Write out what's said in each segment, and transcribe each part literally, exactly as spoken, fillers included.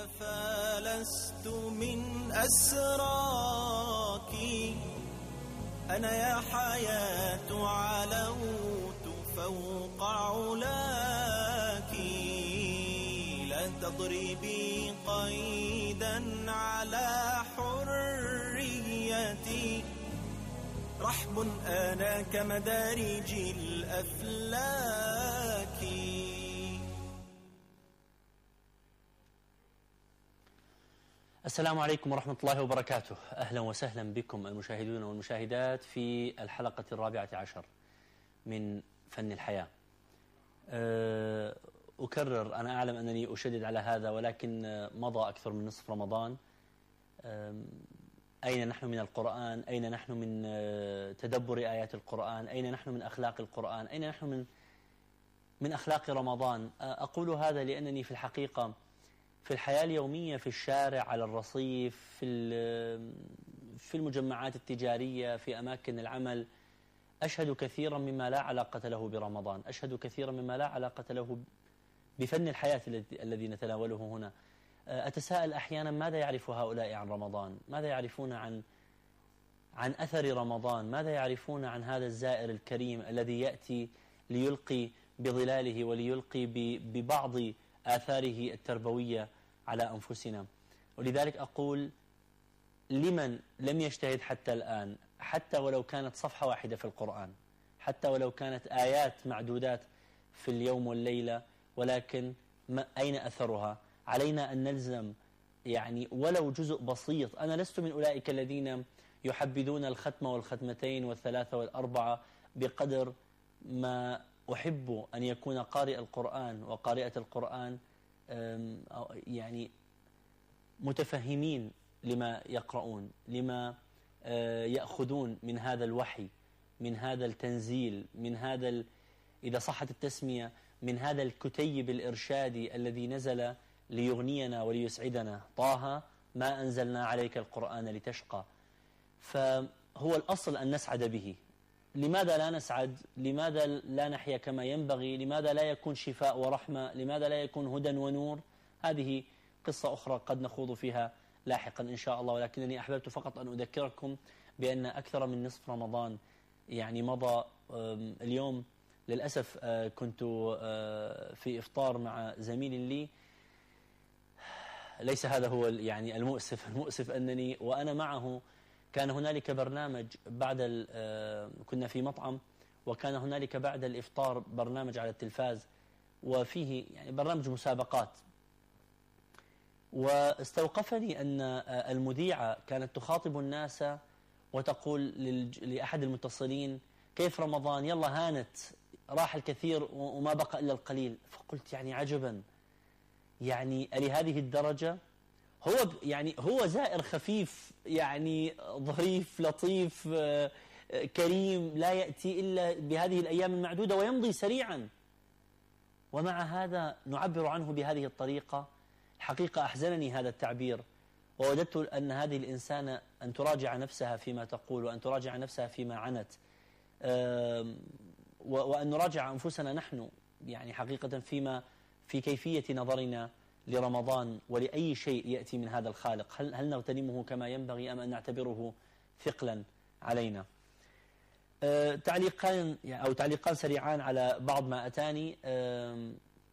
فلست من أسراك، أنا يا حياة علوت فوق علاك، لا تضربي قيدا على حريتي، رحب أنا كمدارج الأفلاك. السلام عليكم ورحمة الله وبركاته. أهلا وسهلا بكم المشاهدون والمشاهدات في الحلقة الرابعة عشر من فن الحياة. أكرر، أنا أعلم أنني أشدد على هذا، ولكن مضى أكثر من نصف رمضان. أين نحن من القرآن؟ أين نحن من تدبر آيات القرآن؟ أين نحن من أخلاق القرآن؟ أين نحن من من أخلاق رمضان؟ أقول هذا لأنني في الحقيقة في الحياة اليومية، في الشارع، على الرصيف، في في المجمعات التجارية، في أماكن العمل، أشهد كثيرا مما لا علاقة له برمضان، أشهد كثيرا مما لا علاقة له بفن الحياة الذي نتناوله هنا. أتساءل أحيانا ماذا يعرف هؤلاء عن رمضان؟ ماذا يعرفون عن عن أثر رمضان؟ ماذا يعرفون عن هذا الزائر الكريم الذي يأتي ليلقي بظلاله وليلقي ببعض آثاره التربوية على أنفسنا؟ ولذلك أقول لمن لم يجتهد حتى الآن، حتى ولو كانت صفحة واحدة في القرآن، حتى ولو كانت آيات معدودات في اليوم والليلة، ولكن ما أين أثرها؟ علينا أن نلزم يعني ولو جزء بسيط. أنا لست من أولئك الذين يحبذون الختمة والختمتين والثلاثة والأربعة بقدر ما أحب أن يكون قارئ القرآن وقارئة القرآن يعني متفهمين لما يقرؤون، لما يأخذون من هذا الوحي، من هذا التنزيل، من هذا إذا صحت التسمية من هذا الكتيب الإرشادي الذي نزل ليغنينا وليسعدنا. طه ما أنزلنا عليك القرآن لتشقى. فهو الأصل أن نسعد به. لماذا لا نسعد؟ لماذا لا نحيا كما ينبغي؟ لماذا لا يكون شفاء ورحمة؟ لماذا لا يكون هدى ونور؟ هذه قصة أخرى قد نخوض فيها لاحقا إن شاء الله، ولكنني أحببت فقط أن أذكركم بأن أكثر من نصف رمضان يعني مضى. اليوم للأسف كنت في إفطار مع زميل لي، ليس هذا هو يعني المؤسف. المؤسف أنني وأنا معه كان هنالك برنامج بعد كنا في مطعم، وكان هنالك بعد الإفطار برنامج على التلفاز، وفيه يعني برنامج مسابقات. واستوقفني أن المذيعة كانت تخاطب الناس وتقول لأحد المتصلين: كيف رمضان؟ يلا هانت، راح الكثير وما بقى إلا القليل. فقلت يعني عجبا، يعني لهذه الدرجة؟ هو يعني هو زائر خفيف، يعني ظريف لطيف كريم، لا يأتي إلا بهذه الأيام المعدودة ويمضي سريعا، ومع هذا نعبر عنه بهذه الطريقة. الحقيقة أحزنني هذا التعبير، ووددت أن هذه الإنسان أن تراجع نفسها فيما تقول، وأن تراجع نفسها فيما عنت، وأن نراجع أنفسنا نحن يعني حقيقة فيما في كيفية نظرنا لرمضان ولأي شيء يأتي من هذا الخالق. هل, هل نغتنمه كما ينبغي أم أن نعتبره ثقلا علينا؟ أه تعليقان أو تعليقان سريعان على بعض ما أتاني. أه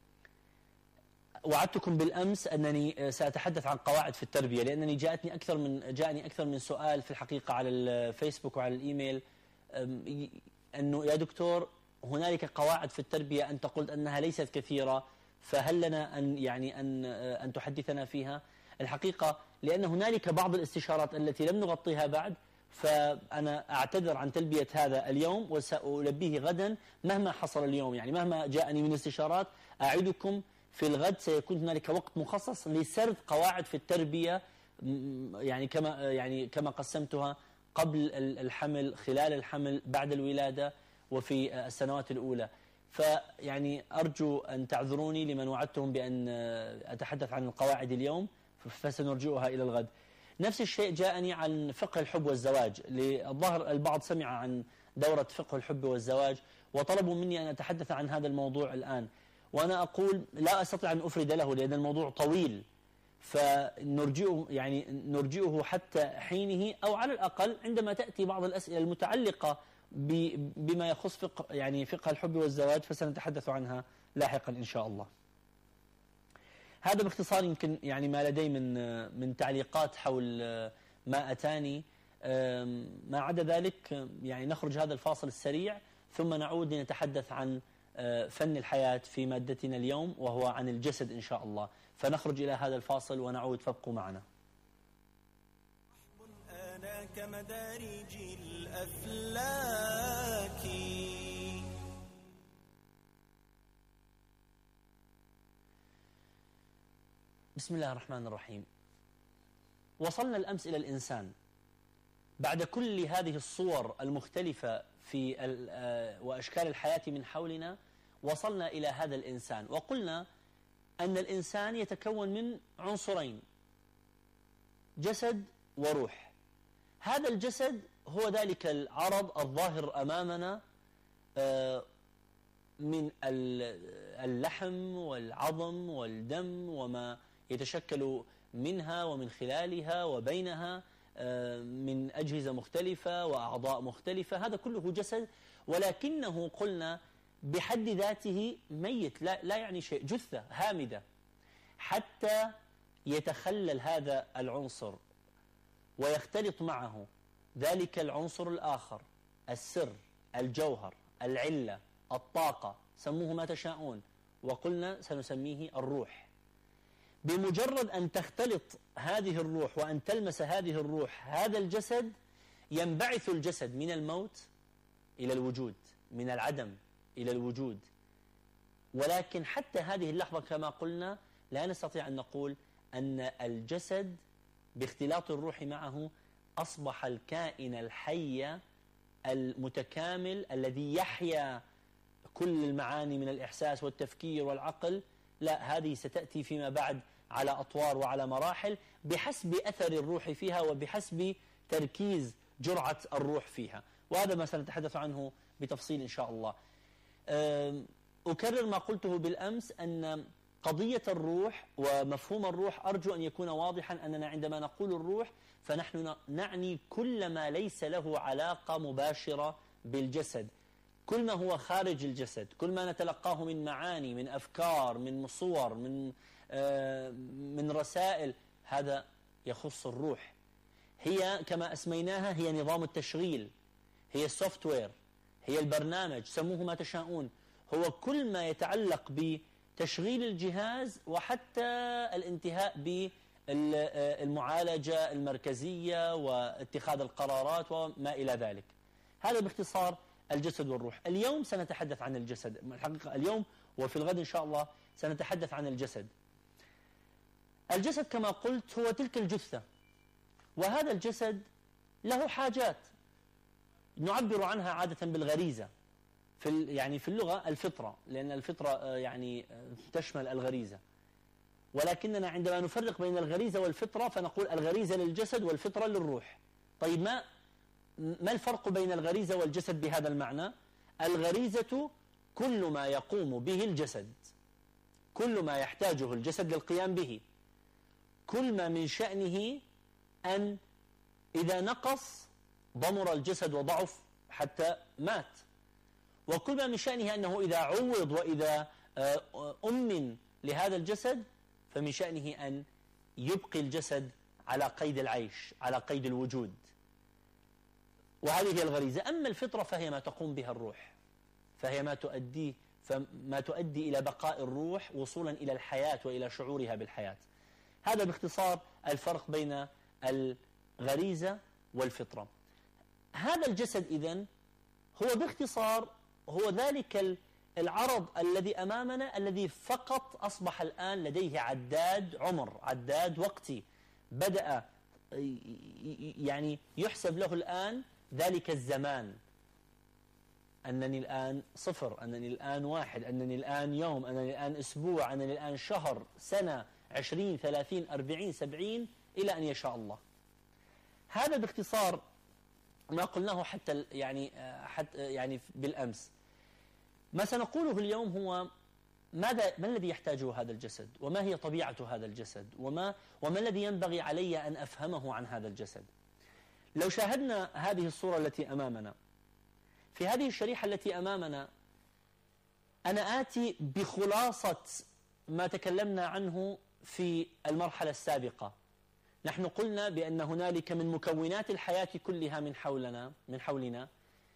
وعدتكم بالأمس أنني سأتحدث عن قواعد في التربية، لأنني جاءتني أكثر من جاءني أكثر من سؤال في الحقيقة على الفيسبوك وعلى الإيميل، أنه يا دكتور هنالك قواعد في التربية أنت قلت أنها ليست كثيرة، فهل لنا أن يعني أن أن تحدثنا فيها؟ الحقيقة لأن هنالك بعض الاستشارات التي لم نغطيها بعد، فأنا أعتذر عن تلبية هذا اليوم وسألبيه غدا مهما حصل اليوم. يعني مهما جاءني من استشارات أعدكم في الغد سيكون هنالك وقت مخصص لسرد قواعد في التربية، يعني كما يعني كما قسمتها قبل الحمل، خلال الحمل، بعد الولادة، وفي السنوات الأولى. فيعني أرجو أن تعذروني لمن وعدتهم بأن أتحدث عن القواعد اليوم، فسنرجئها إلى الغد. نفس الشيء جاءني عن فقه الحب والزواج. للظاهر البعض سمع عن دورة فقه الحب والزواج وطلبوا مني أن أتحدث عن هذا الموضوع الآن، وأنا أقول لا أستطيع أن أفرد له لأن الموضوع طويل، فنرجئه يعني نرجئه حتى حينه، أو على الأقل عندما تأتي بعض الأسئلة المتعلقة بما يخص فقه يعني فقه الحب والزواج فسنتحدث عنها لاحقا إن شاء الله. هذا باختصار يمكن يعني ما لدي من من تعليقات حول ما أتاني. ما عدا ذلك يعني نخرج هذا الفاصل السريع ثم نعود لنتحدث عن فن الحياة في مادتنا اليوم وهو عن الجسد إن شاء الله. فنخرج إلى هذا الفاصل ونعود، فابقوا معنا. أنا كمدارج الأفلاك. بسم الله الرحمن الرحيم. وصلنا الأمس إلى الإنسان بعد كل هذه الصور المختلفة في وأشكال الحياة من حولنا. وصلنا إلى هذا الإنسان وقلنا أن الإنسان يتكون من عنصرين، جسد وروح. هذا الجسد هو ذلك العرض الظاهر أمامنا من اللحم والعظم والدم وما يتشكل منها ومن خلالها وبينها من أجهزة مختلفة وأعضاء مختلفة. هذا كله جسد، ولكنه قلنا بحد ذاته ميت، لا, لا يعني شيء، جثة هامدة، حتى يتخلل هذا العنصر ويختلط معه ذلك العنصر الآخر، السر، الجوهر، العلة، الطاقة، سموه ما تشاءون، وقلنا سنسميه الروح. بمجرد أن تختلط هذه الروح وأن تلمس هذه الروح هذا الجسد ينبعث الجسد من الموت إلى الوجود، من العدم إلى الوجود. ولكن حتى هذه اللحظة كما قلنا لا نستطيع أن نقول أن الجسد باختلاط الروح معه أصبح الكائن الحي المتكامل الذي يحيا كل المعاني من الإحساس والتفكير والعقل. لا، هذه ستأتي فيما بعد على أطوار وعلى مراحل بحسب أثر الروح فيها وبحسب تركيز جرعة الروح فيها، وهذا ما سنتحدث عنه بتفصيل إن شاء الله. أكرر ما قلته بالأمس أن قضية الروح ومفهوم الروح أرجو أن يكون واضحا أننا عندما نقول الروح فنحن نعني كل ما ليس له علاقة مباشرة بالجسد، كل ما هو خارج الجسد، كل ما نتلقاه من معاني، من أفكار، من صور، من من رسائل، هذا يخص الروح. هي كما أسميناها هي نظام التشغيل، هي السوفت وير، هي البرنامج، سموه ما تشاءون. هو كل ما يتعلق بتشغيل الجهاز وحتى الانتهاء بالمعالجة المركزية واتخاذ القرارات وما إلى ذلك. هذا باختصار الجسد والروح. اليوم سنتحدث عن الجسد، الحقيقة اليوم وفي الغد إن شاء الله سنتحدث عن الجسد. الجسد كما قلت هو تلك الجثة، وهذا الجسد له حاجات نعبر عنها عادة بالغريزة، في يعني في اللغة الفطرة، لأن الفطرة يعني تشمل الغريزة، ولكننا عندما نفرق بين الغريزة والفطرة فنقول الغريزة للجسد والفطرة للروح. طيب ما ما الفرق بين الغريزة والجسد بهذا المعنى؟ الغريزة كل ما يقوم به الجسد، كل ما يحتاجه الجسد للقيام به، كل ما من شأنه أن إذا نقص ضمر الجسد وضعف حتى مات، وكل ما من شأنه أنه إذا عوض وإذا أمن لهذا الجسد فمن شأنه أن يبقي الجسد على قيد العيش، على قيد الوجود، وهذه هي الغريزة. أما الفطرة فهي ما تقوم بها الروح، فهي ما تؤدي فما تؤدي إلى بقاء الروح وصولا إلى الحياة وإلى شعورها بالحياة. هذا باختصار الفرق بين الغريزة والفطرة. هذا الجسد إذن هو باختصار هو ذلك العرض الذي أمامنا الذي فقط أصبح الآن لديه عداد عمر، عداد وقتي، بدأ يعني يحسب له الآن ذلك الزمان، أنني الآن صفر، أنني الآن واحد، أنني الآن يوم، أنني الآن أسبوع، أنني الآن شهر، سنة، عشرين، ثلاثين، أربعين، سبعين، إلى أن يشاء الله. هذا باختصار ما قلناه حتى يعني حتى يعني بالأمس. ما سنقوله اليوم هو ماذا ما الذي يحتاجه هذا الجسد، وما هي طبيعة هذا الجسد، وما وما الذي ينبغي علي أن أفهمه عن هذا الجسد. لو شاهدنا هذه الصورة التي أمامنا، في هذه الشريحة التي أمامنا أنا آتي بخلاصة ما تكلمنا عنه في المرحلة السابقة. نحن قلنا بأن هنالك من مكونات الحياة كلها من حولنا من حولنا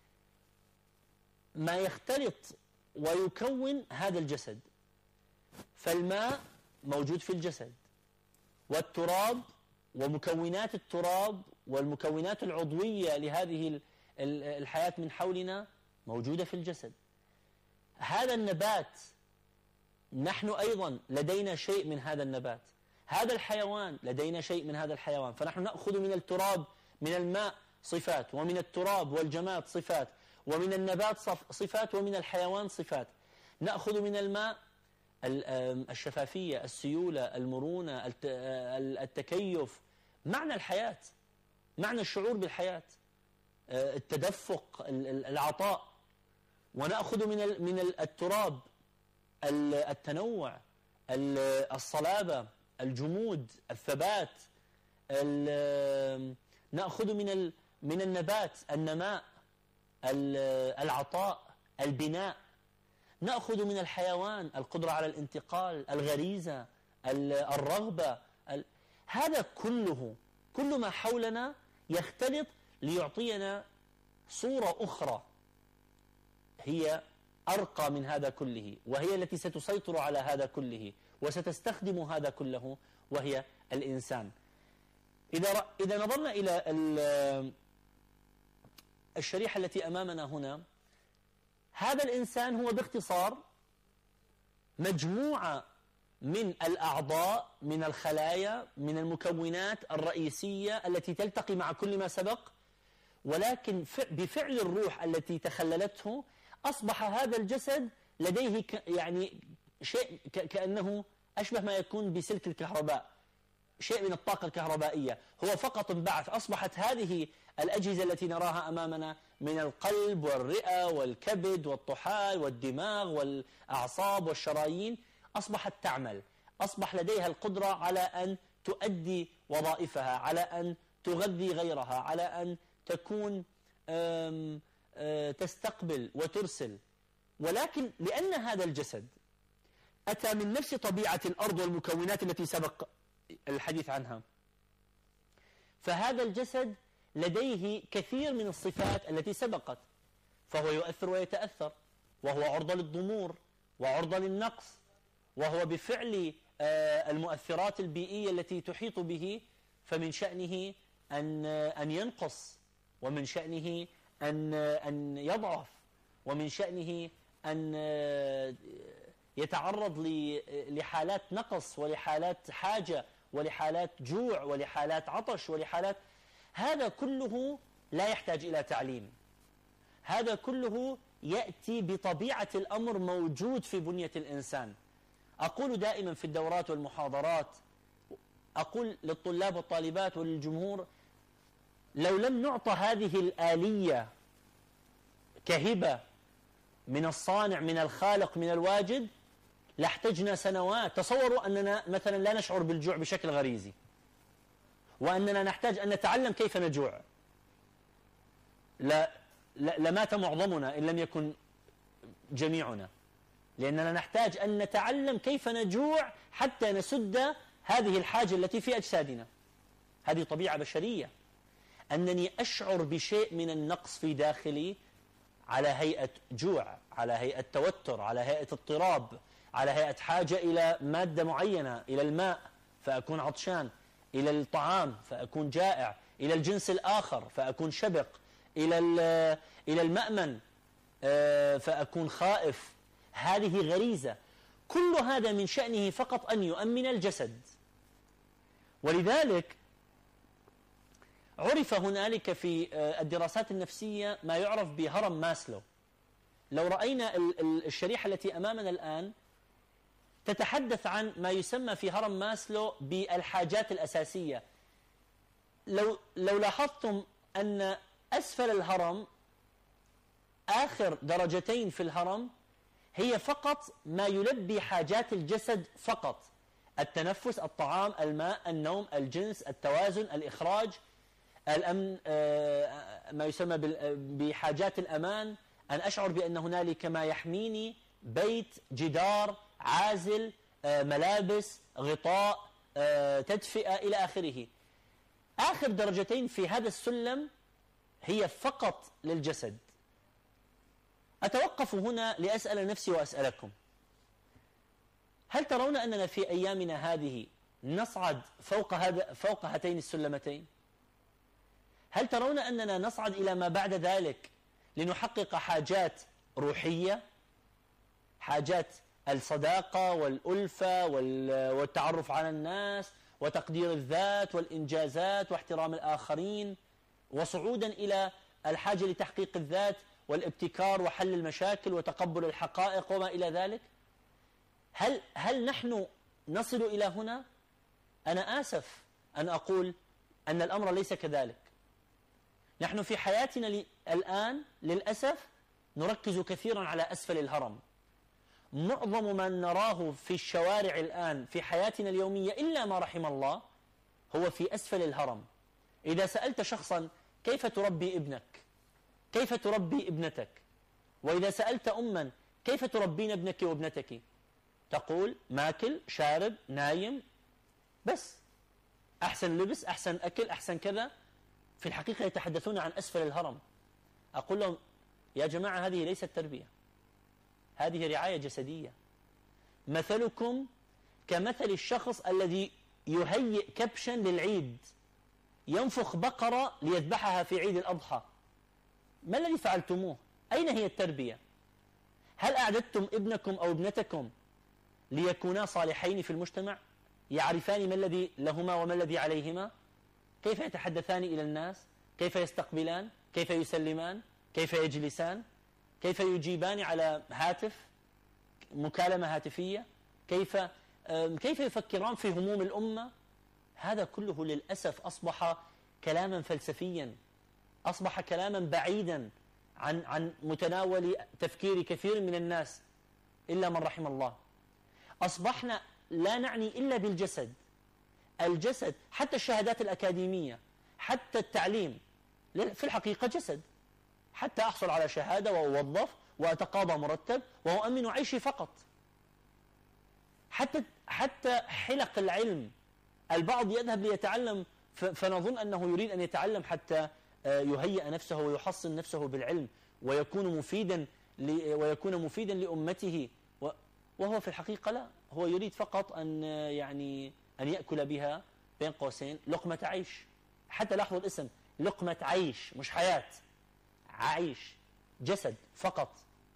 ما يختلط ويكون هذا الجسد. فالماء موجود في الجسد، والتراب ومكونات التراب والمكونات العضوية لهذه الحياة من حولنا موجودة في الجسد. هذا النبات نحن أيضا لدينا شيء من هذا النبات، هذا الحيوان لدينا شيء من هذا الحيوان. فنحن نأخذ من التراب من الماء صفات، ومن التراب والجماد صفات، ومن النبات صفات، ومن الحيوان صفات. نأخذ من الماء الشفافية، السيولة، المرونة، التكيف، معنى الحياة، معنى الشعور بالحياة، التدفق، العطاء. ونأخذ من من التراب التنوع، الصلابة، الجمود، الثبات. نأخذ من من النبات النماء، العطاء، البناء. نأخذ من الحيوان القدرة على الانتقال، الغريزة، الرغبة. هذا كله كل ما حولنا يختلط ليعطينا صورة أخرى هي أرقى من هذا كله، وهي التي ستسيطر على هذا كله وستستخدم هذا كله، وهي الإنسان. إذا إذا نظرنا إلى الشريحة التي أمامنا هنا، هذا الإنسان هو باختصار مجموعة من الأعضاء، من الخلايا، من المكونات الرئيسية التي تلتقي مع كل ما سبق، ولكن بفعل الروح التي تخللته أصبح هذا الجسد لديه يعني شيء كأنه أشبه ما يكون بسلك الكهرباء، شيء من الطاقة الكهربائية، هو فقط انبعث. أصبحت هذه الأجهزة التي نراها أمامنا من القلب والرئة والكبد والطحال والدماغ والأعصاب والشرايين أصبحت تعمل، أصبح لديها القدرة على أن تؤدي وظائفها، على أن تغذي غيرها، على أن تكون أم أم تستقبل وترسل. ولكن لأن هذا الجسد أتى من نفس طبيعة الأرض والمكونات التي سبق الحديث عنها، فهذا الجسد لديه كثير من الصفات التي سبقت، فهو يؤثر ويتأثر، وهو عرضة للضمور وعرضة للنقص، وهو بفعل المؤثرات البيئية التي تحيط به فمن شأنه أن أن ينقص، ومن شأنه أن أن يضعف، ومن شأنه أن يتعرض لحالات نقص ولحالات حاجة ولحالات جوع ولحالات عطش ولحالات. هذا كله لا يحتاج إلى تعليم، هذا كله يأتي بطبيعة الأمر موجود في بنية الإنسان. أقول دائما في الدورات والمحاضرات، أقول للطلاب والطالبات وللجمهور، لو لم نعطى هذه الآلية كهبة من الصانع، من الخالق، من الواجد، لاحتجنا سنوات. تصوروا أننا مثلا لا نشعر بالجوع بشكل غريزي، وأننا نحتاج أن نتعلم كيف نجوع، لا لمات معظمنا إن لم يكن جميعنا، لأننا نحتاج أن نتعلم كيف نجوع حتى نسد هذه الحاجة التي في أجسادنا. هذه طبيعة بشرية، أنني أشعر بشيء من النقص في داخلي على هيئة جوع، على هيئة توتر، على هيئة اضطراب، على هيئة حاجة إلى مادة معينة، إلى الماء فأكون عطشان، إلى الطعام فأكون جائع، إلى الجنس الآخر فأكون شبق، إلى إلى المأمن فأكون خائف. هذه غريزة. كل هذا من شأنه فقط أن يؤمن الجسد. ولذلك عرف هنالك في الدراسات النفسية ما يعرف بهرم ماسلو. لو رأينا الشريحة التي أمامنا الآن تتحدث عن ما يسمى في هرم ماسلو بالحاجات الأساسية. لو لو لاحظتم أن أسفل الهرم، آخر درجتين في الهرم، هي فقط ما يلبي حاجات الجسد فقط: التنفس، الطعام، الماء، النوم، الجنس، التوازن، الإخراج، الأمن، ما يسمى بحاجات الأمان، أن أشعر بأن هنالك ما يحميني: بيت، جدار، عازل، ملابس، غطاء، تدفئة، إلى آخره. آخر درجتين في هذا السلم هي فقط للجسد. أتوقف هنا لأسأل نفسي وأسألكم: هل ترون أننا في أيامنا هذه نصعد فوق هذا فوق هاتين السلمتين؟ هل ترون أننا نصعد إلى ما بعد ذلك لنحقق حاجات روحية، حاجات الصداقة والألفة والتعرف على الناس وتقدير الذات والإنجازات واحترام الآخرين، وصعودا إلى الحاجة لتحقيق الذات والابتكار وحل المشاكل وتقبل الحقائق وما إلى ذلك؟ هل هل نحن نصل إلى هنا؟ أنا آسف أن أقول أن الأمر ليس كذلك. نحن في حياتنا الآن للأسف نركز كثيرا على أسفل الهرم. معظم ما نراه في الشوارع الآن في حياتنا اليومية إلا ما رحم الله هو في أسفل الهرم. إذا سألت شخصا: كيف تربي ابنك؟ كيف تربي ابنتك؟ وإذا سألت أما: كيف تربين ابنك وابنتك؟ تقول: ماكل، شارب، نايم، بس. أحسن لبس، أحسن أكل، أحسن كذا. في الحقيقة يتحدثون عن أسفل الهرم. أقول لهم: يا جماعة، هذه ليست تربية، هذه رعاية جسدية. مثلكم كمثل الشخص الذي يهيئ كبشا للعيد، ينفخ بقرة ليذبحها في عيد الأضحى. ما الذي فعلتموه؟ أين هي التربية؟ هل أعددتم ابنكم أو ابنتكم ليكونا صالحين في المجتمع، يعرفان ما الذي لهما وما الذي عليهما؟ كيف يتحدثان إلى الناس؟ كيف يستقبلان؟ كيف يسلمان؟ كيف يجلسان؟ كيف يجيبان على هاتف، مكالمة هاتفية؟ كيف كيف يفكران في هموم الأمة؟ هذا كله للأسف أصبح كلاما فلسفيا، أصبح كلاما بعيدا عن عن متناول تفكير كثير من الناس إلا من رحم الله. أصبحنا لا نعني إلا بالجسد. الجسد، حتى الشهادات الأكاديمية، حتى التعليم في الحقيقة جسد. حتى أحصل على شهادة وأوظف وأتقاضى مرتب وأؤمن عيشي فقط. حتى حتى حلق العلم، البعض يذهب ليتعلم فنظن أنه يريد أن يتعلم حتى يهيئ نفسه ويحصن نفسه بالعلم ويكون مفيدا ويكون مفيدا لأمته، وهو في الحقيقة لا، هو يريد فقط أن يعني أن يأكل بها بين قوسين لقمة عيش. حتى لاحظوا الاسم، لقمة عيش، مش حياة، عيش، جسد فقط.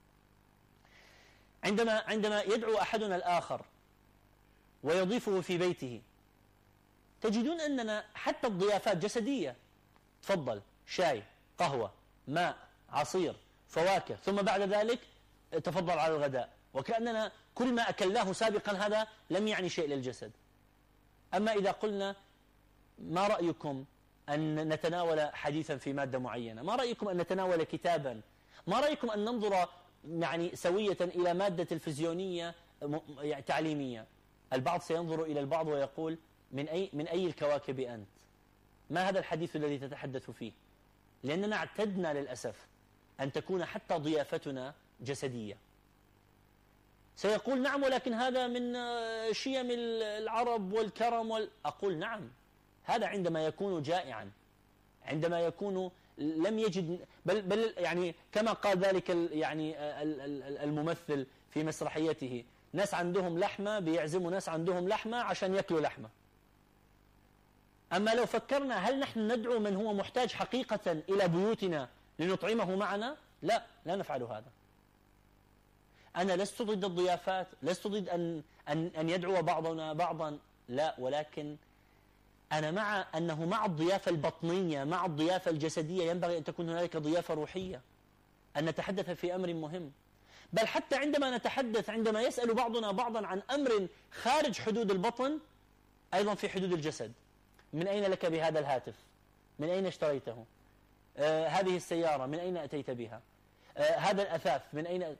عندما عندما يدعو أحدنا الآخر ويضيفه في بيته، تجدون أننا حتى الضيافات جسدية. تفضل، شاي، قهوة، ماء، عصير، فواكه، ثم بعد ذلك تفضل على الغداء، وكأننا كل ما أكلناه سابقا هذا لم يعني شيء للجسد. أما إذا قلنا: ما رأيكم أن نتناول حديثا في مادة معينة؟ ما رأيكم أن نتناول كتابا؟ ما رأيكم أن ننظر يعني سوية إلى مادة تلفزيونية يعني تعليمية؟ البعض سينظر إلى البعض ويقول: من أي, من أي الكواكب أنت؟ ما هذا الحديث الذي تتحدث فيه؟ لأننا اعتدنا للأسف أن تكون حتى ضيافتنا جسدية. سيقول: نعم، ولكن هذا من شيم العرب والكرم وال... أقول: نعم، هذا عندما يكون جائعا، عندما يكون لم يجد، بل, بل يعني كما قال ذلك يعني الممثل في مسرحيته: ناس عندهم لحمة بيعزموا ناس عندهم لحمة عشان يأكلوا لحمة. أما لو فكرنا، هل نحن ندعو من هو محتاج حقيقة إلى بيوتنا لنطعمه معنا؟ لا، لا نفعل هذا. أنا لست ضد الضيافات، لست ضد أن, أن, أن يدعو بعضنا بعضا، لا، ولكن أنا مع أنه مع الضيافة البطنية، مع الضيافة الجسدية، ينبغي أن تكون هنالك ضيافة روحية، أن نتحدث في أمر مهم. بل حتى عندما نتحدث، عندما يسأل بعضنا بعضا عن أمر خارج حدود البطن، أيضا في حدود الجسد: من أين لك بهذا الهاتف؟ من أين اشتريته؟ آه هذه السيارة من أين أتيت بها؟ آه هذا الأثاث من أين؟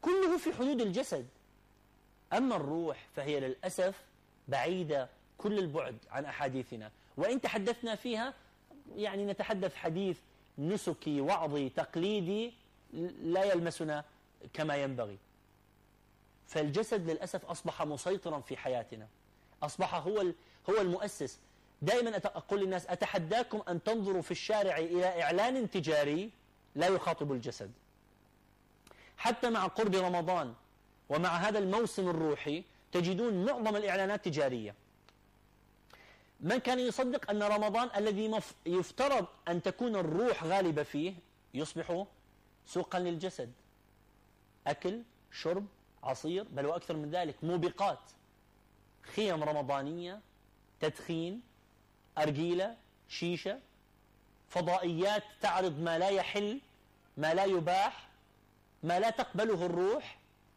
كله في حدود الجسد. أما الروح فهي للأسف بعيدة كل البعد عن أحاديثنا، وإن تحدثنا فيها يعني نتحدث حديث نسكي وعظي تقليدي لا يلمسنا كما ينبغي. فالجسد للأسف أصبح مسيطرا في حياتنا، أصبح هو هو المؤسس. دائما أقول للناس أتحداكم أن تنظروا في الشارع إلى إعلان تجاري لا يخاطب الجسد. حتى مع قرب رمضان ومع هذا الموسم الروحي تجدون معظم الإعلانات تجارية. من كان يصدق أن رمضان الذي يفترض أن تكون الروح غالبة فيه يصبح سوقا للجسد، أكل، شرب، عصير، بل وأكثر من ذلك، موبقات، خيم رمضانية، تدخين، أرجيلة، شيشة، فضائيات تعرض ما لا يحل، ما لا يباح، ما لا تقبله الروح،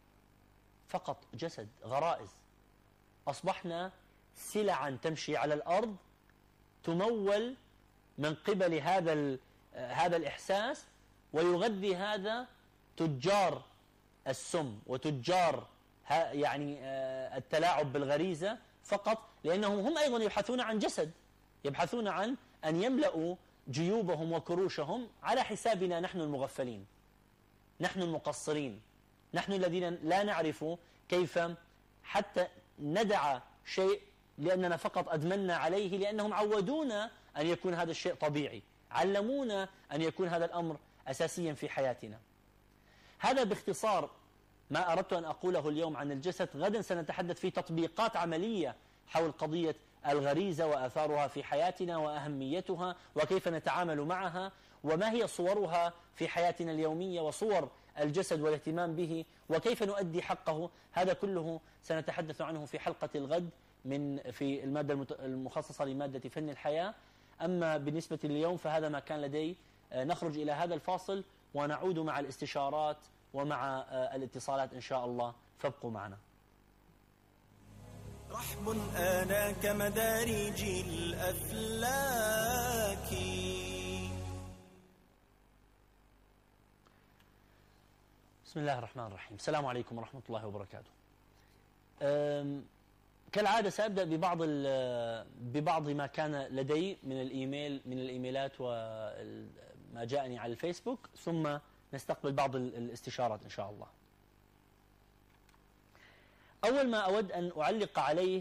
فقط جسد، غرائز. أصبحنا سلعا تمشي على الأرض تمول من قبل هذا هذا الإحساس، ويغذي هذا تجار السم وتجار يعني التلاعب بالغريزة، فقط لأنهم هم أيضا يبحثون عن جسد، يبحثون عن أن يملأوا جيوبهم وكروشهم على حسابنا نحن المغفلين، نحن المقصرين، نحن الذين لا نعرف كيف حتى ندع شيء لأننا فقط أدمنا عليه، لأنهم عودونا أن يكون هذا الشيء طبيعي، علمونا أن يكون هذا الأمر أساسيا في حياتنا. هذا باختصار ما أردت أن أقوله اليوم عن الجسد. غدا سنتحدث في تطبيقات عملية حول قضية الغريزة وآثارها في حياتنا وأهميتها وكيف نتعامل معها وما هي صورها في حياتنا اليومية وصور الجسد والاهتمام به وكيف نؤدي حقه. هذا كله سنتحدث عنه في حلقة الغد من في المادة المخصصة لمادة فن الحياة. أما بالنسبة لليوم فهذا ما كان لدي. نخرج إلى هذا الفاصل ونعود مع الاستشارات ومع الاتصالات إن شاء الله، فابقوا معنا. رحب آناك مدارج الأفلاك. بسم الله الرحمن الرحيم. السلام عليكم ورحمة الله وبركاته. كالعادة سأبدأ ببعض ببعض ما كان لدي من الإيميل من الإيميلات وما جاءني على الفيسبوك، ثم نستقبل بعض الاستشارات إن شاء الله. أول ما أود أن أعلق عليه،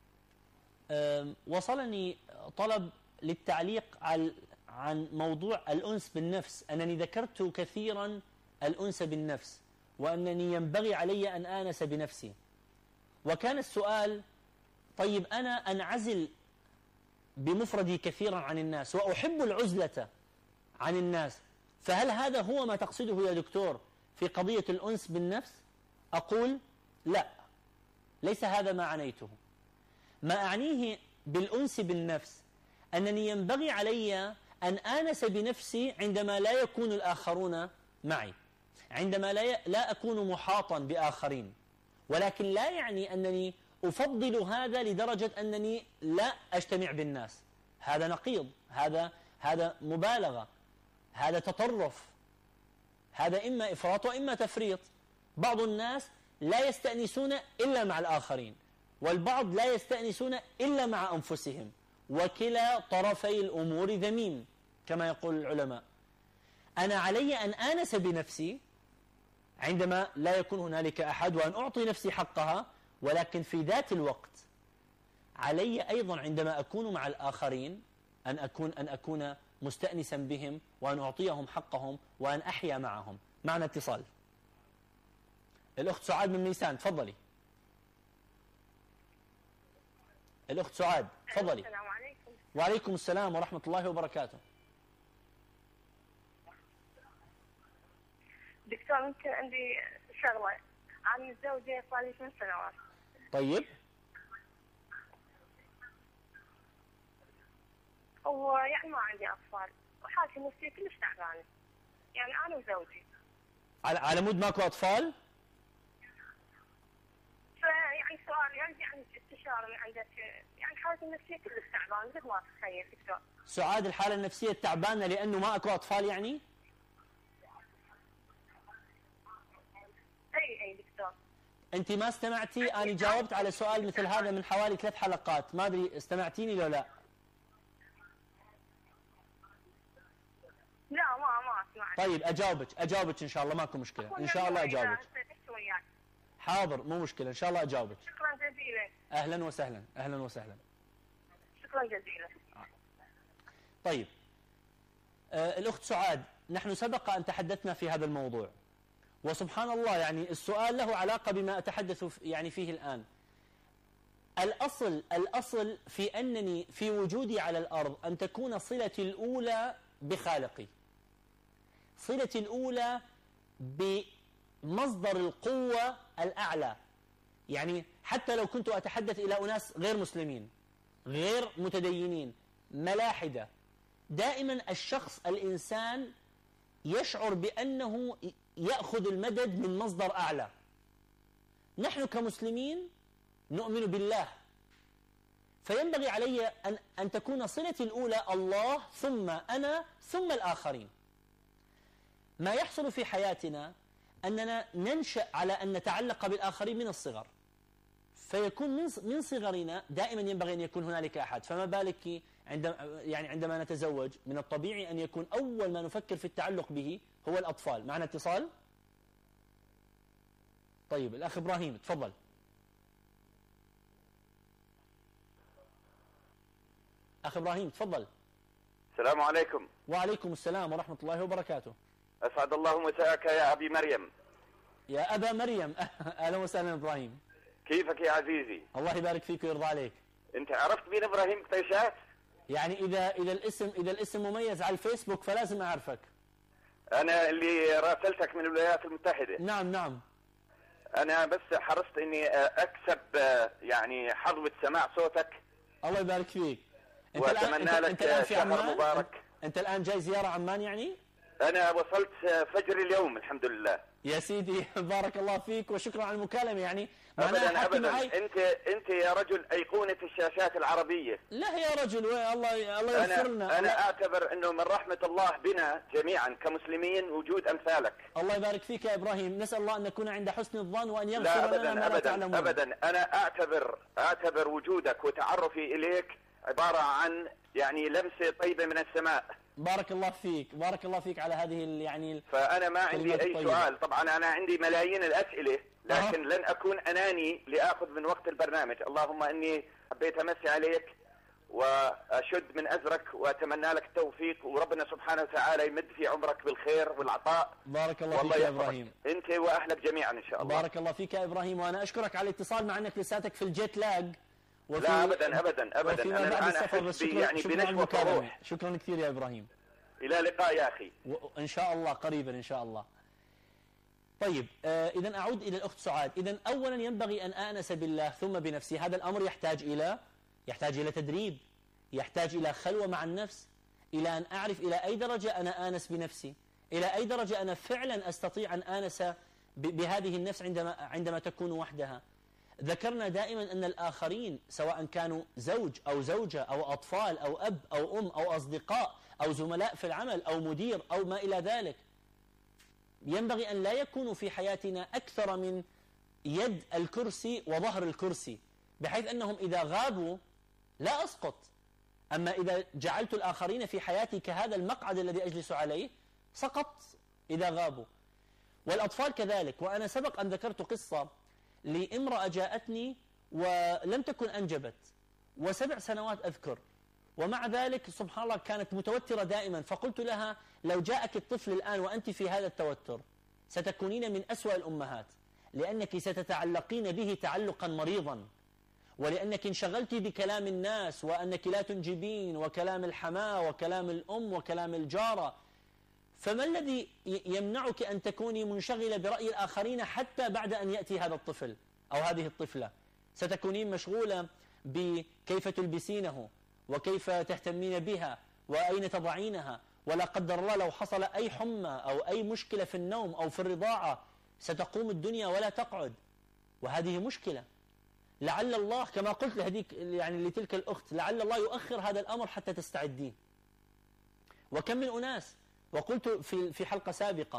وصلني طلب للتعليق عن موضوع الأنس بالنفس، أنني ذكرت كثيرا الأنس بالنفس وأنني ينبغي علي أن آنس بنفسي. وكان السؤال: طيب أنا أنعزل بمفردي كثيرا عن الناس وأحب العزلة عن الناس، فهل هذا هو ما تقصده يا دكتور في قضية الأنس بالنفس؟ أقول لا، ليس هذا ما عنيته. ما أعنيه بالأنس بالنفس أنني ينبغي علي أن آنس بنفسي عندما لا يكون الآخرون معي، عندما لا لا أكون محاطا بآخرين، ولكن لا يعني أنني أفضل هذا لدرجة أنني لا أجتمع بالناس. هذا نقيض، هذا هذا مبالغة، هذا تطرف، هذا إما إفراط وإما تفريط. بعض الناس لا يستأنسون إلا مع الآخرين، والبعض لا يستأنسون إلا مع أنفسهم، وكلا طرفي الأمور ذميم كما يقول العلماء. أنا علي أن آنس بنفسي عندما لا يكون هنالك أحد وأن أعطي نفسي حقها، ولكن في ذات الوقت علي أيضا عندما أكون مع الآخرين أن أكون أن أكون مستأنسا بهم وأن أعطيهم حقهم وأن أحيا معهم. معنا اتصال. الأخت سعاد من ميسان، تفضلي. الأخت سعاد تفضلي. السلام عليكم. وعليكم السلام ورحمة الله وبركاته. دكتور ممكن عندي شغلة. أنا متزوجة صار لي ثمان سنوات. طيب. هو يعني ما عندي أطفال وحالتي النفسية كلش تعبانة. يعني أنا وزوجي. على على مود ماكو أطفال؟ فيعني سؤالي عندي يعني استشارة من عندك، يعني حالتي النفسية كلش تعبانة مثل ما تتخيل دكتور. سعاد الحالة النفسية التعبانة لأنه ما أكو أطفال يعني؟ اي اي اي دكتور. أنت ما استمعتي؟ أنا جاوبت على سؤال مثل هذا من حوالي ثلاث حلقات، ما أدري استمعتيني لو لا؟ لا ما ما اسمع. طيب أجاوبك أجاوبك إن شاء الله، ماكو مشكلة، إن شاء الله أجاوبك. حاضر مو مشكلة، إن شاء الله أجاوبك. شكرا جزيلا. أهلا وسهلا أهلا وسهلا. شكرا جزيلا. طيب آه الأخت سعاد، نحن سبق أن تحدثنا في هذا الموضوع، وسبحان الله يعني السؤال له علاقة بما أتحدث يعني فيه الآن. الأصل الأصل في أنني في وجودي على الأرض أن تكون صلتي الأولى بخالقي، صلتي الأولى بمصدر القوة الأعلى. يعني حتى لو كنت أتحدث إلى أناس غير مسلمين غير متدينين ملاحدة، دائما الشخص الإنسان يشعر بأنه يأخذ المدد من مصدر أعلى. نحن كمسلمين نؤمن بالله، فينبغي علي أن, أن تكون صلتي الأولى الله ثم أنا ثم الآخرين. ما يحصل في حياتنا أننا ننشأ على أن نتعلق بالآخرين من الصغر، فيكون من من صغرنا دائما ينبغي أن يكون هنالك أحد. فما بالك عندما يعني عندما نتزوج، من الطبيعي أن يكون أول ما نفكر في التعلق به هو الأطفال. معنا اتصال؟ طيب الأخ إبراهيم تفضل. أخ إبراهيم تفضل. السلام عليكم. وعليكم السلام ورحمة الله وبركاته. أسعد الله مساءك يا أبي مريم. يا أبا مريم أهلا وسهلا إبراهيم. كيفك يا عزيزي؟ الله يبارك فيك ويرضى عليك. أنت عرفت مين إبراهيم قطيشات؟ يعني إذا إذا الاسم إذا الاسم مميز على الفيسبوك فلازم أعرفك. أنا اللي راسلتك من الولايات المتحدة. نعم نعم. أنا بس حرصت إني أكسب يعني حظوة سماع صوتك. الله يبارك فيك. أنت وأتمنى الآن لك أنت في شهر عمان؟ مبارك. أنت الآن جاي زيارة عمان يعني؟ أنا وصلت فجر اليوم الحمد لله. يا سيدي بارك الله فيك وشكرا على المكالمة. يعني أبدا أبدا أنت أنت يا رجل أيقونة الشاشات العربية. لا يا رجل الله الله يغفر لنا. أنا, أنا أعتبر أنه من رحمة الله بنا جميعا كمسلمين وجود أمثالك. الله يبارك فيك يا إبراهيم، نسأل الله أن نكون عند حسن الظن وأن لا يغفر أبداً لنا ما لا أبدا تعلمون. أبدا أنا أعتبر أعتبر وجودك وتعرفي إليك عبارة عن يعني لمسة طيبة من السماء. بارك الله فيك بارك الله فيك على هذه يعني. فأنا ما عندي أي الطيبة. سؤال، طبعا أنا عندي ملايين الأسئلة لكن أه. لن أكون أناني لأخذ من وقت البرنامج. اللهم إني حبيت أمسي عليك وأشد من أزرك وأتمنى لك التوفيق، وربنا سبحانه وتعالى يمد في عمرك بالخير والعطاء. بارك الله فيك يا إبراهيم. أنت وأهلك جميعا إن شاء الله. بارك الله فيك يا إبراهيم، وأنا أشكرك على الاتصال مع أنك لساتك في الجيت لاج. وفي لا أبدا أبدا أبدا أنا الآن أحس يعني بنشوة الروح. شكرا كثير يا إبراهيم. إلى اللقاء يا أخي. إن شاء الله قريبا إن شاء الله. طيب آه إذا أعود إلى الأخت سعاد. إذا أولا ينبغي أن آنس بالله ثم بنفسي. هذا الأمر يحتاج إلى يحتاج إلى تدريب، يحتاج إلى خلوة مع النفس، إلى أن أعرف إلى أي درجة أنا آنس بنفسي، إلى أي درجة أنا فعلا أستطيع أن آنس بهذه النفس عندما عندما تكون وحدها. ذكرنا دائما أن الآخرين سواء كانوا زوج أو زوجة أو أطفال أو أب أو أم أو أصدقاء أو زملاء في العمل أو مدير أو ما إلى ذلك، ينبغي أن لا يكونوا في حياتنا أكثر من يد الكرسي وظهر الكرسي، بحيث أنهم إذا غابوا لا أسقط. أما إذا جعلت الآخرين في حياتي كهذا المقعد الذي أجلس عليه سقط إذا غابوا. والأطفال كذلك. وأنا سبق أن ذكرت قصة لامرأة جاءتني ولم تكن أنجبت وسبع سنوات أذكر، ومع ذلك سبحان الله كانت متوترة دائما. فقلت لها لو جاءك الطفل الآن وأنت في هذا التوتر ستكونين من أسوأ الأمهات، لأنك ستتعلقين به تعلقا مريضا، ولأنك انشغلت بكلام الناس وأنك لا تنجبين وكلام الحماة وكلام الأم وكلام الجارة. فما الذي يمنعك أن تكوني منشغلة برأي الآخرين حتى بعد أن يأتي هذا الطفل أو هذه الطفلة؟ ستكونين مشغولة بكيف تلبسينه وكيف تهتمين بها وأين تضعينها، ولا قدر الله لو حصل أي حمى أو أي مشكلة في النوم أو في الرضاعة ستقوم الدنيا ولا تقعد، وهذه مشكلة. لعل الله كما قلت لهذيك يعني لتلك الأخت لعل الله يؤخر هذا الأمر حتى تستعدين. وكم من أناس، وقلت في في حلقة سابقة،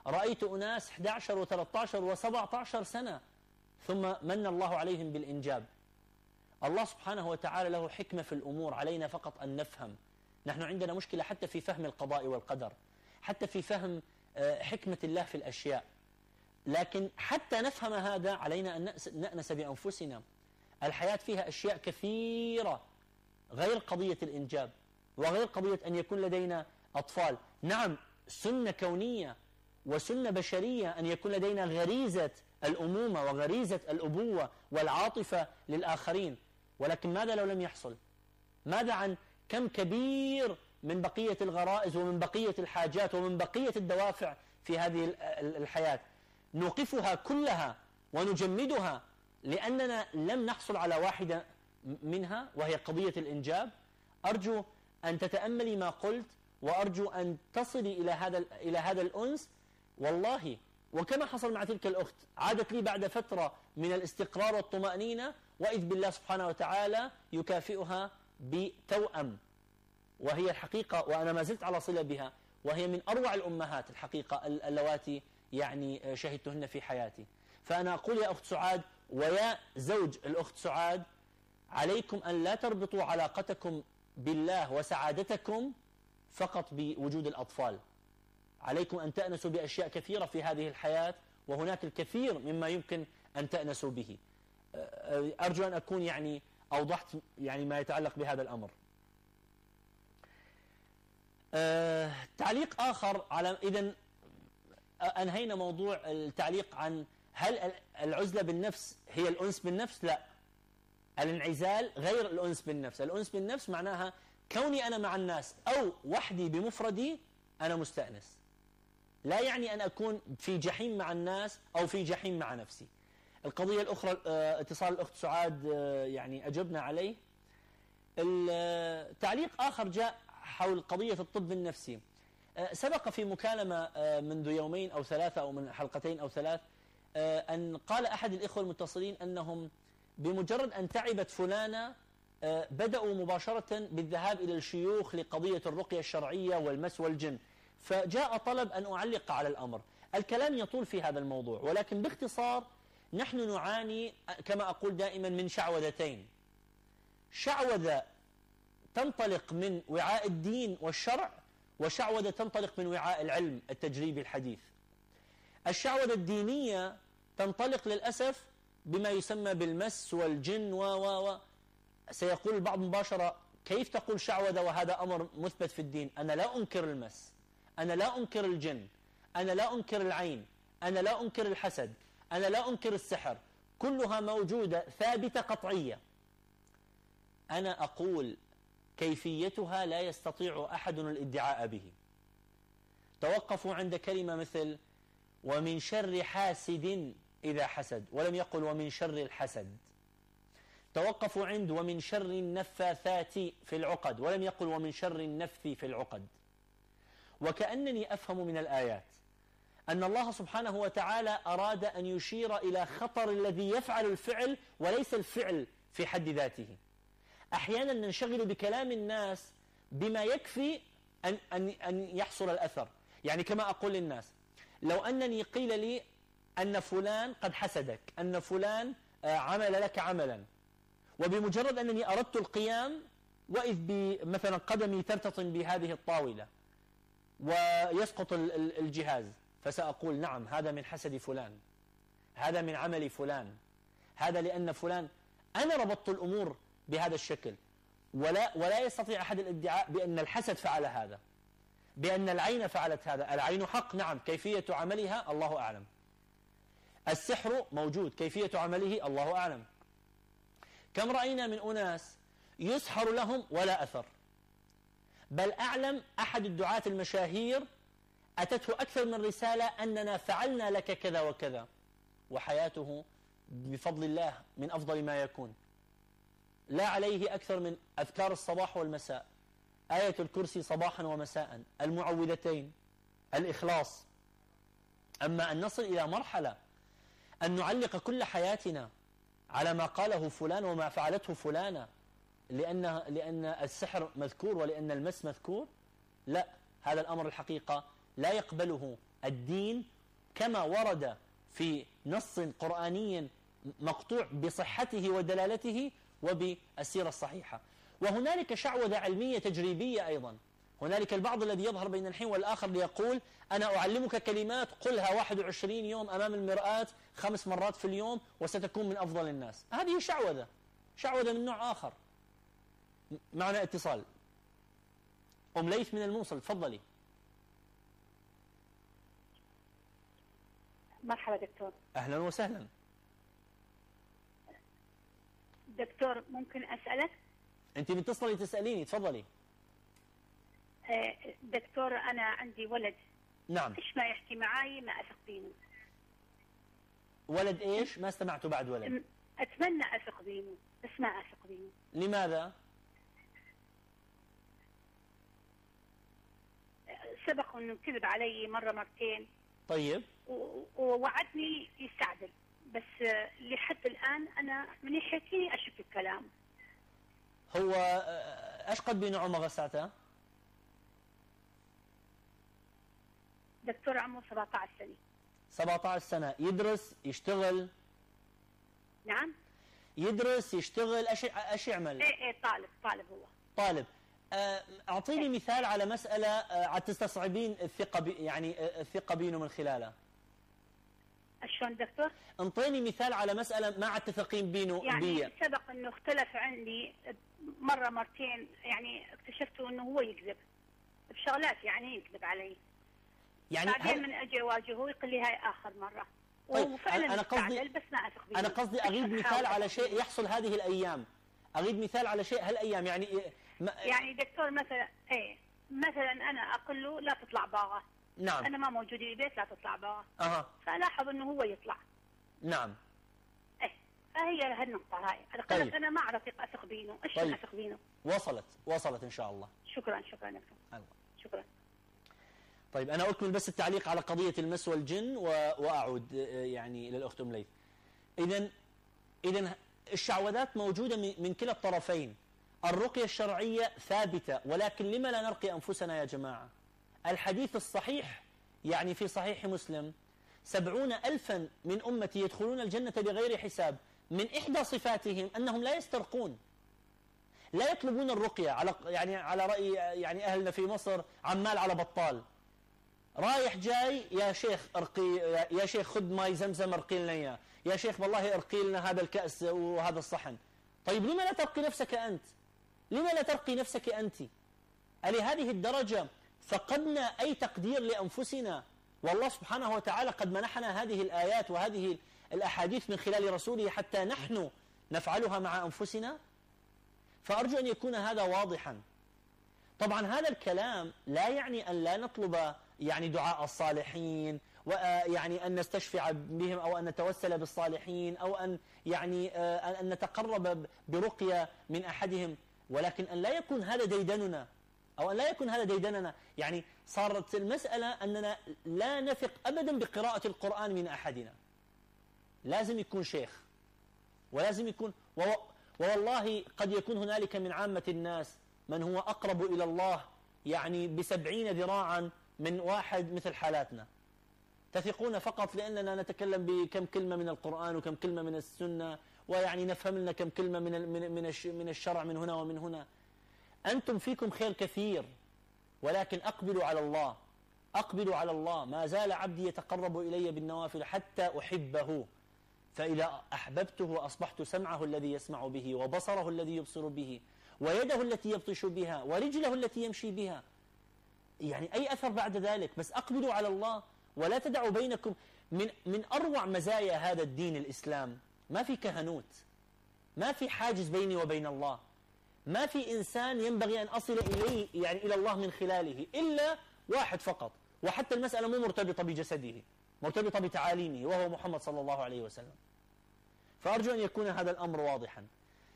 رأيت أناس أحد عشر وثلاثة عشر وسبعة عشر سنة ثم من الله عليهم بالإنجاب. الله سبحانه وتعالى له حكمة في الأمور، علينا فقط أن نفهم. نحن عندنا مشكلة حتى في فهم القضاء والقدر، حتى في فهم حكمة الله في الأشياء، لكن حتى نفهم هذا علينا أن نأنس بأنفسنا. الحياة فيها أشياء كثيرة غير قضية الإنجاب وغير قضية أن يكون لدينا أطفال. نعم سنة كونية وسنة بشرية أن يكون لدينا غريزة الأمومة وغريزة الأبوة والعاطفة للآخرين، ولكن ماذا لو لم يحصل؟ ماذا عن كم كبير من بقية الغرائز ومن بقية الحاجات ومن بقية الدوافع في هذه الحياة؟ نوقفها كلها ونجمدها لأننا لم نحصل على واحدة منها وهي قضية الإنجاب. أرجو أن تتأملي ما قلت، وأرجو أن تصلي إلى هذا إلى هذا الأنس. والله وكما حصل مع تلك الأخت، عادت لي بعد فترة من الاستقرار والطمأنينة، وإذ بالله سبحانه وتعالى يكافئها بتوأم، وهي الحقيقة وأنا ما زلت على صلة بها، وهي من أروع الأمهات الحقيقة اللواتي يعني شهدتهن في حياتي. فأنا أقول يا أخت سعاد ويا زوج الأخت سعاد، عليكم أن لا تربطوا علاقتكم بالله وسعادتكم فقط بوجود الأطفال. عليكم أن تأنسوا بأشياء كثيرة في هذه الحياة، وهناك الكثير مما يمكن أن تأنسوا به. أرجو أن أكون يعني أوضحت يعني ما يتعلق بهذا الأمر. أه تعليق آخر على إذن أنهينا موضوع التعليق عن هل العزلة بالنفس هي الأنس بالنفس؟ لا، الانعزال غير الأنس بالنفس. الأنس بالنفس معناها كوني أنا مع الناس أو وحدي بمفردي أنا مستأنس، لا يعني أن أكون في جحيم مع الناس أو في جحيم مع نفسي. القضية الأخرى اتصال الأخت سعاد يعني أجبنا عليه. التعليق آخر جاء حول قضية الطب النفسي. سبق في مكالمة منذ يومين أو ثلاثة أو من حلقتين أو ثلاث أن قال أحد الإخوة المتصلين أنهم بمجرد أن تعبت فلانة بدأوا مباشرة بالذهاب إلى الشيوخ لقضية الرقية الشرعية والمس والجن. فجاء طلب أن أعلق على الأمر. الكلام يطول في هذا الموضوع، ولكن باختصار نحن نعاني كما أقول دائما من شعوذتين. شعوذة تنطلق من وعاء الدين والشرع، وشعوذة تنطلق من وعاء العلم التجريبي الحديث. الشعوذة الدينية تنطلق للأسف بما يسمى بالمس والجن و و و سيقول البعض مباشرة كيف تقول شعوذة وهذا أمر مثبت في الدين؟ أنا لا أنكر المس، أنا لا أنكر الجن، أنا لا أنكر العين، أنا لا أنكر الحسد، أنا لا أنكر السحر، كلها موجودة ثابتة قطعية. أنا أقول كيفيتها لا يستطيع أحد الادعاء به. توقفوا عند كلمة مثل ومن شر حاسد إذا حسد، ولم يقل ومن شر الحسد. توقفوا عند ومن شر النفاثات في العقد، ولم يقل ومن شر النفث في العقد. وكأنني أفهم من الآيات أن الله سبحانه وتعالى أراد أن يشير إلى خطر الذي يفعل الفعل وليس الفعل في حد ذاته. أحيانا ننشغل بكلام الناس بما يكفي أن, أن, أن يحصل الأثر. يعني كما أقول للناس لو أنني قيل لي أن فلان قد حسدك، أن فلان عمل لك عملا، وبمجرد أنني أردت القيام وإذ مثلا قدمي ترتطم بهذه الطاولة ويسقط الجهاز، فسأقول نعم هذا من حسد فلان، هذا من عمل فلان، هذا لأن فلان. أنا ربطت الأمور بهذا الشكل، ولا, ولا يستطيع أحد الادعاء بأن الحسد فعل هذا، بأن العين فعلت هذا. العين حق، نعم، كيفية عملها الله أعلم. السحر موجود، كيفية عمله الله أعلم. كم رأينا من أناس يسحر لهم ولا أثر. بل أعلم أحد الدعاة المشاهير أتته أكثر من رسالة أننا فعلنا لك كذا وكذا، وحياته بفضل الله من أفضل ما يكون. لا عليه أكثر من أذكار الصباح والمساء، آية الكرسي صباحا ومساء، المعوذتين، الإخلاص. أما أن نصل إلى مرحلة أن نعلق كل حياتنا على ما قاله فلان وما فعلته فلانة لأن, لأن السحر مذكور ولأن المس مذكور، لا، هذا الأمر الحقيقة لا يقبله الدين كما ورد في نص قرآني مقطوع بصحته ودلالته وبالسيرة الصحيحة. وهنالك شعوذة علمية تجريبية أيضا. هنالك البعض الذي يظهر بين الحين والآخر ليقول أنا أعلمك كلمات قلها واحد وعشرين يوم أمام المرآة خمس مرات في اليوم وستكون من أفضل الناس. هذه شعوذة، شعوذة من نوع آخر. معنا اتصال. أم ليث من الموصل، تفضلي. مرحبا دكتور. أهلا وسهلا. دكتور ممكن أسألك؟ أنت بتصلي تسأليني، تفضلي. دكتور أنا عندي ولد. نعم. إيش ما يحكي معاي ما أثق بينه. ولد إيش؟ ما استمعت بعد ولد. أتمنى أثق بينه بس ما أثق بينه. لماذا؟ سبق أنه كذب علي مرة مرتين. طيب. ووعدني يستعدل، بس لحد الآن أنا من يحكيني أشك الكلام. هو ايش قد بينه عمره ساعتها؟ دكتور عمره سبعة عشر سنة. سبعة عشر سنة. يدرس، يشتغل؟ نعم. يدرس، يشتغل، ايش ايش يعمل؟ ايه ايه طالب، طالب هو. طالب. اعطيني مثال على مسألة عاد تستصعبين الثقة بي يعني الثقة بينه من خلالها. شلون دكتور؟ انطيني مثال على مسألة ما عاد تثقين بينه يعني بي. سبق انه اختلف عندي مرة مرتين، يعني اكتشفته انه هو يكذب بشغلات، يعني يكذب علي. يعني بعدين هل... من اجي اواجهه يقول لي هاي اخر مرة. طيب وفعلا انا قصدي بس ما اثق بيه. انا قصدي اغيد مثال على شيء يحصل هذه الايام. اغيد مثال على شيء هالايام يعني ما... يعني دكتور مثلا ايه مثلا انا اقول له لا تطلع باغه. نعم. انا ما موجود في البيت، لا تطلع باغه. اها. فلاحظ انه هو يطلع. نعم. ايه فهي هالنقطة هاي. انا طيب. قلت انا ما اعرف اثق بينه، ايش طيب. اثق بينه؟ وصلت وصلت ان شاء الله. شكرا شكرا لكم. الله. شكرا. طيب أنا أكمل بس التعليق على قضية المس والجن وأعود يعني إلى الأخت أم ليث. إذن إذن الشعوذات موجودة من كلا الطرفين. الرقية الشرعية ثابتة، ولكن لما لا نرقي أنفسنا يا جماعة؟ الحديث الصحيح يعني في صحيح مسلم: سبعون ألفا من أمتي يدخلون الجنة بغير حساب. من إحدى صفاتهم أنهم لا يسترقون، لا يطلبون الرقية على يعني على رأي يعني أهلنا في مصر عمال على بطال، رايح جاي يا شيخ ارقي، يا شيخ خذ ماي زمزم ارقي لنا اياه، يا شيخ والله ارقي لنا هذا الكأس وهذا الصحن. طيب لما لا ترقي نفسك أنت؟ لما لا ترقي نفسك أنت؟ ألهذه الدرجة فقدنا أي تقدير لأنفسنا؟ والله سبحانه وتعالى قد منحنا هذه الآيات وهذه الأحاديث من خلال رسوله حتى نحن نفعلها مع أنفسنا. فأرجو أن يكون هذا واضحا. طبعا هذا الكلام لا يعني أن لا نطلب يعني دعاء الصالحين، ويعني أن نستشفع بهم أو أن نتوسل بالصالحين أو أن يعني أن نتقرب برقية من أحدهم، ولكن أن لا يكون هذا ديدننا أو أن لا يكون هذا ديدننا. يعني صارت المسألة أننا لا نثق أبدا بقراءة القرآن من أحدنا. لازم يكون شيخ، ولازم يكون والله قد يكون هنالك من عامة الناس من هو أقرب إلى الله يعني بسبعين ذراعا من واحد مثل حالاتنا. تثقون فقط لأننا نتكلم بكم كلمة من القرآن وكم كلمة من السنة، ويعني نفهم لنا كم كلمة من من من الشرع من هنا ومن هنا. أنتم فيكم خير كثير، ولكن أقبلوا على الله، أقبلوا على الله. ما زال عبدي يتقرب إلي بالنوافل حتى أحبه، فإذا أحببته أصبحت سمعه الذي يسمع به، وبصره الذي يبصر به، ويده التي يبطش بها، ورجله التي يمشي بها. يعني أي أثر بعد ذلك؟ بس أقبلوا على الله ولا تدعوا بينكم. من من أروع مزايا هذا الدين الإسلام ما في كهنوت، ما في حاجز بيني وبين الله، ما في إنسان ينبغي أن أصل إليه يعني إلى الله من خلاله إلا واحد فقط، وحتى المسألة مو مرتبطة بجسده، مرتبطة بتعاليمه، وهو محمد صلى الله عليه وسلم. فأرجو أن يكون هذا الأمر واضحا.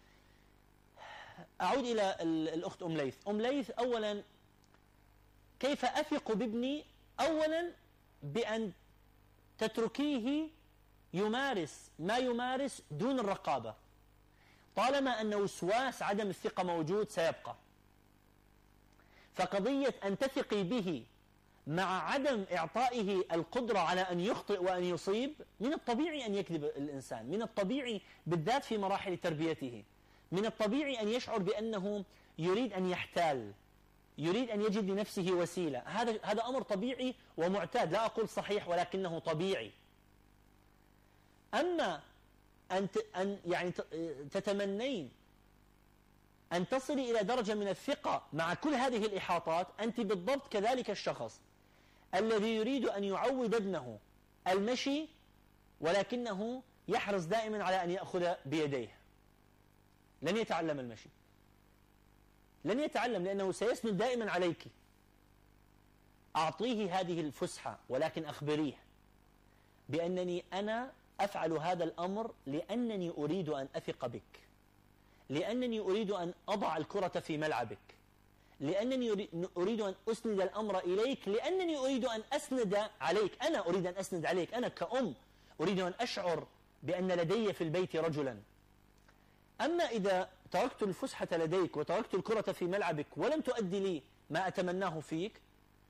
أعود إلى الأخت أم ليث. أم ليث، أولا كيف أثق بابني؟ أولا بأن تتركيه يمارس ما يمارس دون الرقابة. طالما أن وسواس عدم الثقة موجود سيبقى. فقضية أن تثقي به مع عدم إعطائه القدرة على أن يخطئ وأن يصيب، من الطبيعي أن يكذب الإنسان، من الطبيعي بالذات في مراحل تربيته، من الطبيعي أن يشعر بأنه يريد أن يحتال، يريد أن يجد لنفسه وسيلة. هذا هذا أمر طبيعي ومعتاد، لا أقول صحيح ولكنه طبيعي. أما أن أن يعني تتمنين أن تصلي إلى درجة من الثقة مع كل هذه الإحاطات، أنت بالضبط كذلك الشخص الذي يريد أن يعود ابنه المشي ولكنه يحرص دائما على أن يأخذ بيديه. لن يتعلم المشي، لن يتعلم، لأنه سيسند دائما عليك. أعطيه هذه الفسحة، ولكن أخبريه بأنني أنا أفعل هذا الأمر لأنني أريد أن أثق بك، لأنني أريد أن أضع الكرة في ملعبك، لأنني أريد أن أسند الأمر إليك، لأنني أريد أن أسند عليك. أنا أريد أن أسند عليك، أنا كأم أريد أن أشعر بأن لدي في البيت رجلا. أما إذا تركت الفسحة لديك وتركت الكرة في ملعبك ولم تؤدي لي ما أتمناه فيك،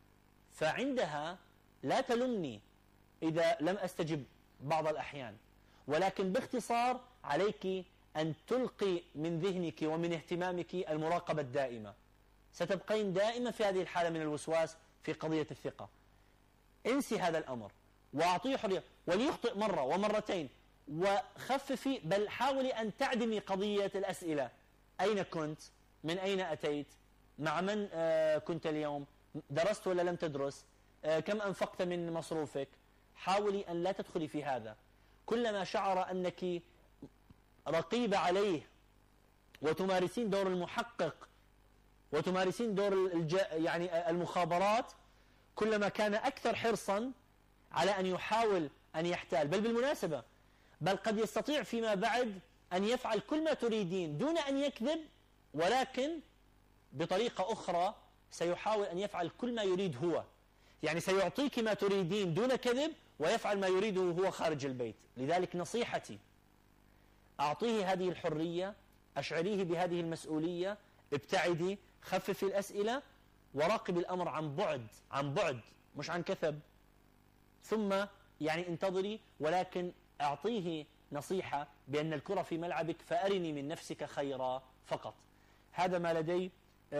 فعندها لا تلمني إذا لم أستجب بعض الأحيان، ولكن باختصار عليك أن تلقي من ذهنك ومن اهتمامك المراقبة الدائمة. ستبقين دائما في هذه الحالة من الوسواس في قضية الثقة. انسي هذا الأمر وأعطيه حرية، وليخطئ مرة ومرتين، وخففي، بل حاولي أن تعدمي قضية الأسئلة. أين كنت؟ من أين أتيت؟ مع من آه كنت اليوم؟ درست ولا لم تدرس؟ آه كم أنفقت من مصروفك؟ حاولي أن لا تدخلي في هذا. كلما شعر أنك رقيبة عليه وتمارسين دور المحقق وتمارسين دور الج... يعني المخابرات، كلما كان أكثر حرصا على أن يحاول أن يحتال. بل بالمناسبة، بل قد يستطيع فيما بعد أن يفعل كل ما تريدين دون أن يكذب، ولكن بطريقة أخرى سيحاول أن يفعل كل ما يريد هو. يعني سيعطيك ما تريدين دون كذب ويفعل ما يريده هو خارج البيت. لذلك نصيحتي، أعطيه هذه الحرية، أشعريه بهذه المسؤولية، ابتعدي، خففي الأسئلة، وراقب الأمر عن بعد، عن بعد مش عن كثب. ثم يعني انتظري، ولكن أعطيه نصيحة بأن الكرة في ملعبك، فأرني من نفسك خيرا فقط. هذا ما لدي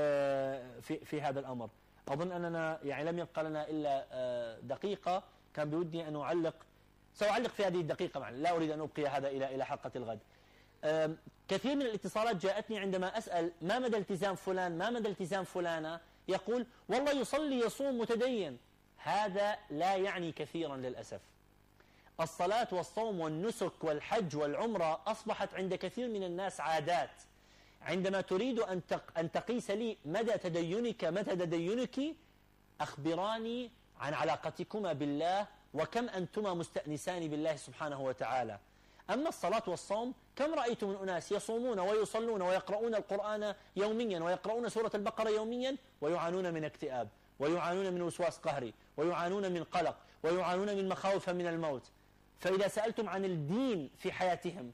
في في هذا الأمر. أظن أننا يعني لم يبقى لنا إلا دقيقة، كان بودي أن أعلق، سأعلق في هذه الدقيقة معنا، لا أريد أن أبقي هذا إلى إلى حلقة الغد. كثير من الاتصالات جاءتني عندما أسأل ما مدى التزام فلان، ما مدى التزام فلانة، يقول والله يصلي يصوم متدين. هذا لا يعني كثيرا للأسف. الصلاة والصوم والنسك والحج والعمرة أصبحت عند كثير من الناس عادات. عندما تريد أن تقيس لي مدى تدينك، مدى تدينك، أخبراني عن علاقتكما بالله وكم أنتما مستأنسان بالله سبحانه وتعالى. أما الصلاة والصوم، كم رأيت من أناس يصومون ويصلون ويقرؤون القرآن يوميا ويقرؤون سورة البقرة يوميا ويعانون من اكتئاب، ويعانون من وسواس قهري، ويعانون من قلق، ويعانون من مخاوف من الموت. فإذا سألتم عن الدين في حياتهم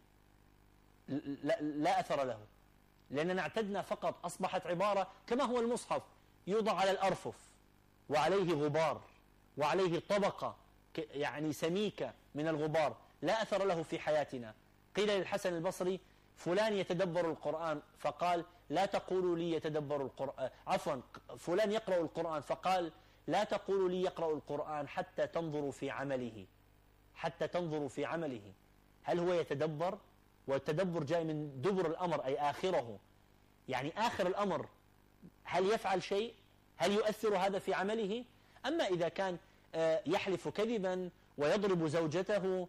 لا, لا أثر له، لأننا اعتدنا فقط، أصبحت عبارة كما هو المصحف، يوضع على الأرفف وعليه غبار وعليه طبقة يعني سميكة من الغبار، لا أثر له في حياتنا. قيل للحسن البصري فلان يتدبر القرآن، فقال لا تقولوا لي يتدبر القرآن، عفوا فلان يقرأ القرآن، فقال لا تقولوا لي يقرأ القرآن حتى تنظروا في عمله، حتى تنظروا في عمله، هل هو يتدبر؟ والتدبر جاي من دبر الأمر أي آخره، يعني آخر الأمر هل يفعل شيء؟ هل يؤثر هذا في عمله؟ أما إذا كان يحلف كذبا ويضرب زوجته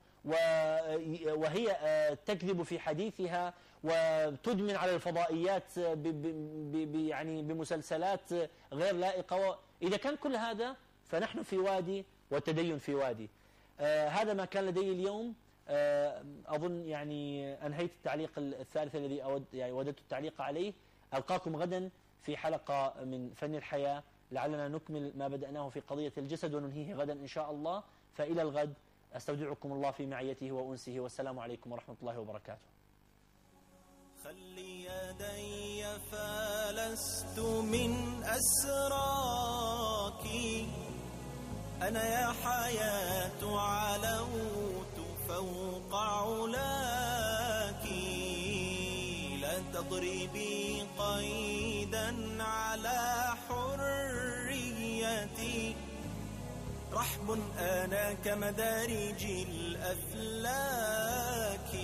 وهي تكذب في حديثها وتدمن على الفضائيات يعني بمسلسلات غير لائقة، إذا كان كل هذا فنحن في وادي والتدين في وادي. هذا ما كان لدي اليوم. أظن يعني أنهيت التعليق الثالث الذي أود يعني وددت التعليق عليه. ألقاكم غدا في حلقة من فن الحياة، لعلنا نكمل ما بدأناه في قضية الجسد وننهيه غدا إن شاء الله. فإلى الغد، أستودعكم الله في معيته وأنسه، والسلام عليكم ورحمة الله وبركاته. خلي يدي فلست من أسراك أنا يا حياة علوت فوق علاك، لا تضربي قيدا على حريتي، رحب أنا كمدارج الأفلاك.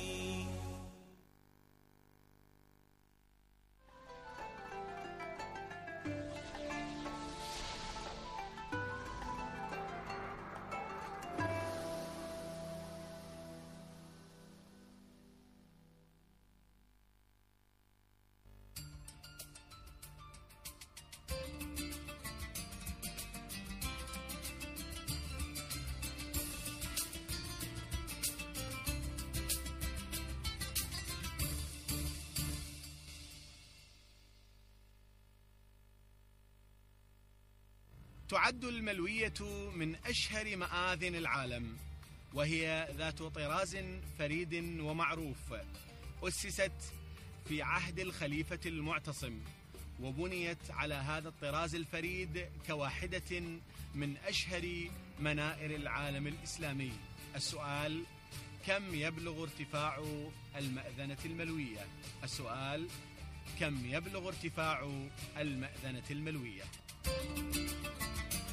تعد الملوية من أشهر مآذن العالم، وهي ذات طراز فريد ومعروف، أسست في عهد الخليفة المعتصم، وبنيت على هذا الطراز الفريد كواحدة من أشهر منائر العالم الإسلامي. السؤال: كم يبلغ ارتفاع المأذنة الملوية؟ السؤال: كم يبلغ ارتفاع المأذنة الملوية؟